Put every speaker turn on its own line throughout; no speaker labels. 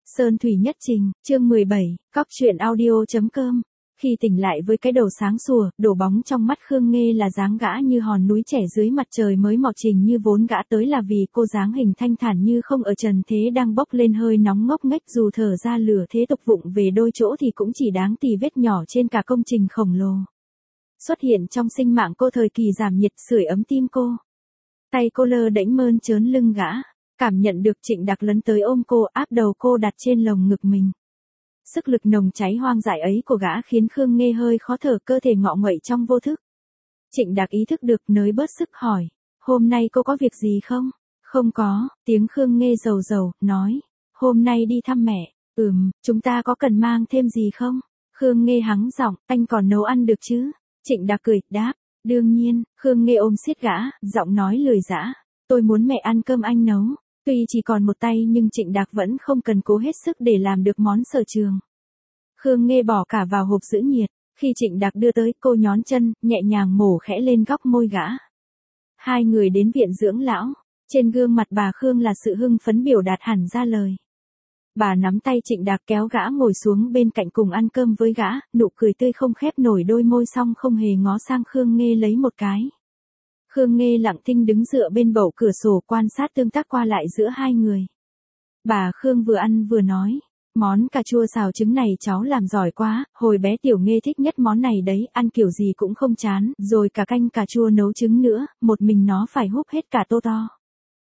Sơn Thủy Nhất Trình, chương 17, cóc truyện audio.com. Khi tỉnh lại với cái đầu sáng sủa, đổ bóng trong mắt Khương Nghê là dáng gã như hòn núi trẻ dưới mặt trời mới mọc. Trình như vốn gã tới là vì cô dáng hình thanh thản như không ở trần thế đang bốc lên hơi nóng ngốc nghếch, dù thở ra lửa thế tục vụng về đôi chỗ thì cũng chỉ đáng tì vết nhỏ trên cả công trình khổng lồ xuất hiện trong sinh mạng cô. Thời kỳ giảm nhiệt sưởi ấm tim cô, tay cô lơ đễnh mơn trớn lưng gã. Cảm nhận được Trịnh Đạc lấn tới ôm cô, áp đầu cô đặt trên lồng ngực mình. Sức lực nồng cháy hoang dại ấy của gã khiến Khương Nghê hơi khó thở, cơ thể ngọ nguậy trong vô thức. Trịnh Đạc ý thức được nới bớt sức hỏi, hôm nay cô có việc gì không? Không có, tiếng Khương Nghê rầu rầu, nói, hôm nay đi thăm mẹ. Chúng ta có cần mang thêm gì không? Khương Nghê hắng giọng, anh còn nấu ăn được chứ? Trịnh Đạc cười, đáp, đương nhiên. Khương Nghê ôm siết gã, giọng nói lười dã, tôi muốn mẹ ăn cơm anh nấu. Tuy chỉ còn một tay nhưng Trịnh Đạc vẫn không cần cố hết sức để làm được món sở trường. Khương Nghê bỏ cả vào hộp giữ nhiệt. Khi Trịnh Đạc đưa tới, cô nhón chân, nhẹ nhàng mổ khẽ lên góc môi gã. Hai người đến viện dưỡng lão. Trên gương mặt bà Khương là sự hưng phấn biểu đạt hẳn ra lời. Bà nắm tay Trịnh Đạc kéo gã ngồi xuống bên cạnh cùng ăn cơm với gã, nụ cười tươi không khép nổi đôi môi, xong không hề ngó sang Khương Nghê lấy một cái. Khương Nghê lặng thinh đứng dựa bên bậu cửa sổ quan sát tương tác qua lại giữa hai người. Bà Khương vừa ăn vừa nói, món cà chua xào trứng này cháu làm giỏi quá, hồi bé Tiểu Nghê thích nhất món này đấy, ăn kiểu gì cũng không chán, rồi cả canh cà chua nấu trứng nữa, một mình nó phải húp hết cả tô to.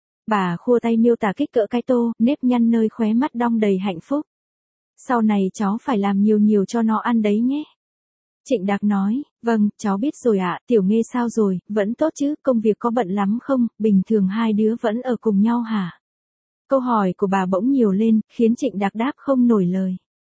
Bà khua tay miêu tả kích cỡ cái tô, nếp nhăn nơi khóe mắt đong đầy hạnh phúc. Sau này cháu phải làm nhiều nhiều cho nó ăn đấy nhé. Trịnh Đạc nói, vâng, cháu biết rồi ạ. Tiểu Nghê sao rồi, vẫn tốt chứ, công việc có bận lắm không, bình thường hai đứa vẫn ở cùng nhau hả? Câu hỏi của bà bỗng nhiều lên, khiến Trịnh Đạc đáp không nổi lời.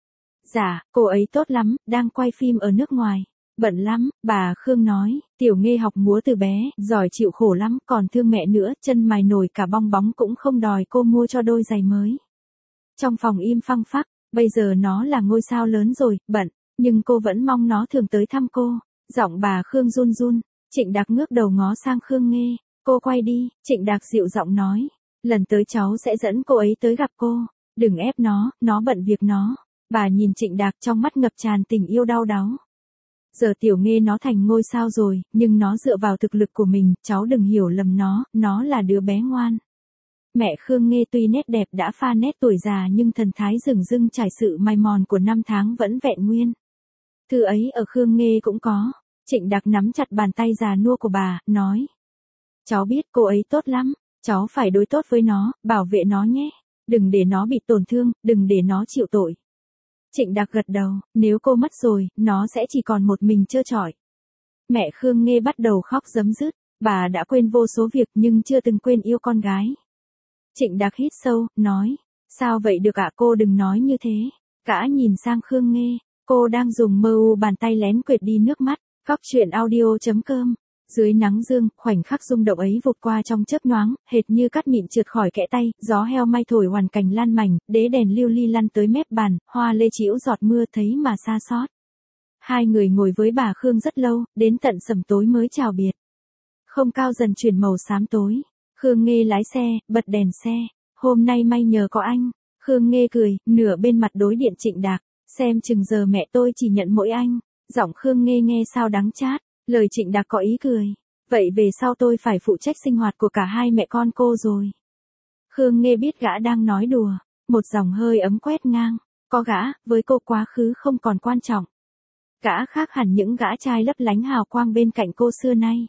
Dạ, cô ấy tốt lắm, đang quay phim ở nước ngoài. Bận lắm, bà Khương nói, Tiểu Nghê học múa từ bé, giỏi chịu khổ lắm, còn thương mẹ nữa, chân mài nổi cả bong bóng cũng không đòi cô mua cho đôi giày mới. Trong phòng im phăng phắc, bây giờ nó là ngôi sao lớn rồi, bận. Nhưng cô vẫn mong nó thường tới thăm cô. Giọng bà Khương run run. Trịnh Đạc ngước đầu ngó sang Khương Nghê. Cô quay đi. Trịnh Đạc dịu giọng nói, lần tới cháu sẽ dẫn cô ấy tới gặp cô. Đừng ép nó bận việc nó. Bà nhìn Trịnh Đạc trong mắt ngập tràn tình yêu đau đáu. Giờ Tiểu Nghê nó thành ngôi sao rồi, nhưng nó dựa vào thực lực của mình, cháu đừng hiểu lầm nó là đứa bé ngoan. Mẹ Khương Nghê tuy nét đẹp đã pha nét tuổi già nhưng thần thái rừng rưng trải sự mài mòn của năm tháng vẫn vẹn nguyên. Thứ ấy ở Khương Nghê cũng có. Trịnh Đạc nắm chặt bàn tay già nua của bà, nói. Cháu biết cô ấy tốt lắm, cháu phải đối tốt với nó, bảo vệ nó nhé. Đừng để nó bị tổn thương, đừng để nó chịu tội. Trịnh Đạc gật đầu, nếu cô mất rồi, nó sẽ chỉ còn một mình trơ trọi. Mẹ Khương Nghê bắt đầu khóc rấm rứt, bà đã quên vô số việc nhưng chưa từng quên yêu con gái. Trịnh Đạc hít sâu, nói. Sao vậy được ạ, cô đừng nói như thế. Gã nhìn sang Khương Nghê. Cô đang dùng bàn tay lén quệt đi nước mắt. Cóc truyện audio.com. Dưới nắng dương, khoảnh khắc rung động ấy vụt qua trong chớp nhoáng, hệt như cát mịn trượt khỏi kẽ tay, gió heo may thổi hoàn cảnh lan mảnh, đế đèn lưu ly lăn tới mép bàn, hoa lê chĩu giọt mưa thấy mà xa xót. Hai người ngồi với bà Khương rất lâu, đến tận sẩm tối mới chào biệt. Không cao dần chuyển màu xám tối. Khương Nghê lái xe, bật đèn xe. Hôm nay may nhờ có anh. Khương Nghê cười, nửa bên mặt đối điện Trịnh Đạc. Xem chừng giờ mẹ tôi chỉ nhận mỗi anh. Giọng Khương Nghê nghe sao đắng chát. Lời Trịnh Đạc có ý cười. Vậy về sau tôi phải phụ trách sinh hoạt của cả hai mẹ con cô rồi. Khương Nghê biết gã đang nói đùa. Một dòng hơi ấm quét ngang. Có gã, với cô quá khứ không còn quan trọng. Gã khác hẳn những gã trai lấp lánh hào quang bên cạnh cô xưa nay.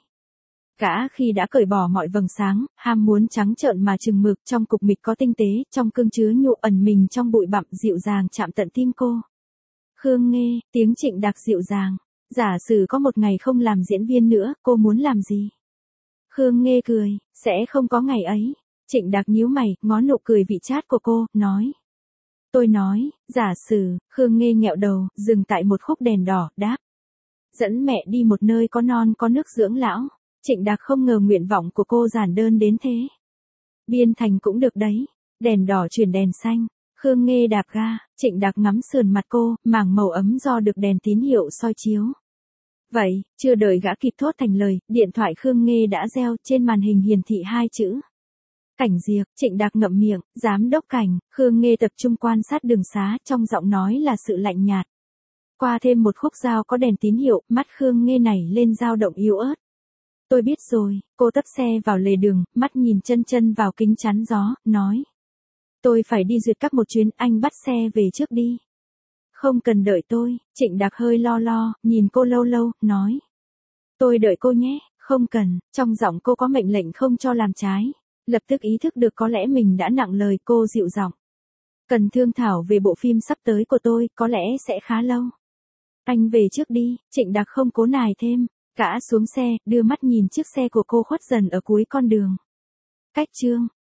Gã khi đã cởi bỏ mọi vầng sáng, ham muốn trắng trợn mà chừng mực, trong cục mịch có tinh tế, trong cương chứa nhụ ẩn mình trong bụi bặm, dịu dàng chạm tận tim cô. Khương Nghê, tiếng Trịnh Đạc dịu dàng. Giả sử có một ngày không làm diễn viên nữa, cô muốn làm gì? Khương Nghê cười, sẽ không có ngày ấy. Trịnh Đạc nhíu mày, ngó nụ cười vị chát của cô, nói. Tôi nói, giả sử. Khương Nghê nghẹo đầu, dừng tại một khúc đèn đỏ, đáp. Dẫn mẹ đi một nơi có non có nước dưỡng lão. Trịnh Đạc không ngờ nguyện vọng của cô giản đơn đến thế. Biên thành cũng được đấy. Đèn đỏ chuyển đèn xanh. Khương Nghê đạp ga. Trịnh Đạc ngắm sườn mặt cô, mảng màu ấm do được đèn tín hiệu soi chiếu. Vậy, chưa đợi gã kịp thốt thành lời, điện thoại Khương Nghê đã reo, trên màn hình hiển thị hai chữ. Cảnh Diệp, Trịnh Đạc ngậm miệng, giám đốc Cảnh, Khương Nghê tập trung quan sát đường xá, trong giọng nói là sự lạnh nhạt. Qua thêm một khúc dao có đèn tín hiệu, mắt Khương Nghê nảy lên dao động yếu ớt. Tôi biết rồi, cô tấp xe vào lề đường, mắt nhìn chân chân vào kính chắn gió, nói. Tôi phải đi duyệt các một chuyến, anh bắt xe về trước đi. Không cần đợi tôi, Trịnh Đạc hơi lo lo, nhìn cô lâu lâu, nói. Tôi đợi cô nhé, không cần, trong giọng cô có mệnh lệnh không cho làm trái. Lập tức ý thức được có lẽ mình đã nặng lời, cô dịu giọng. Cần thương thảo về bộ phim sắp tới của tôi, có lẽ sẽ khá lâu. Anh về trước đi, Trịnh Đạc không cố nài thêm, gã xuống xe, đưa mắt nhìn chiếc xe của cô khuất dần ở cuối con đường. Cách chương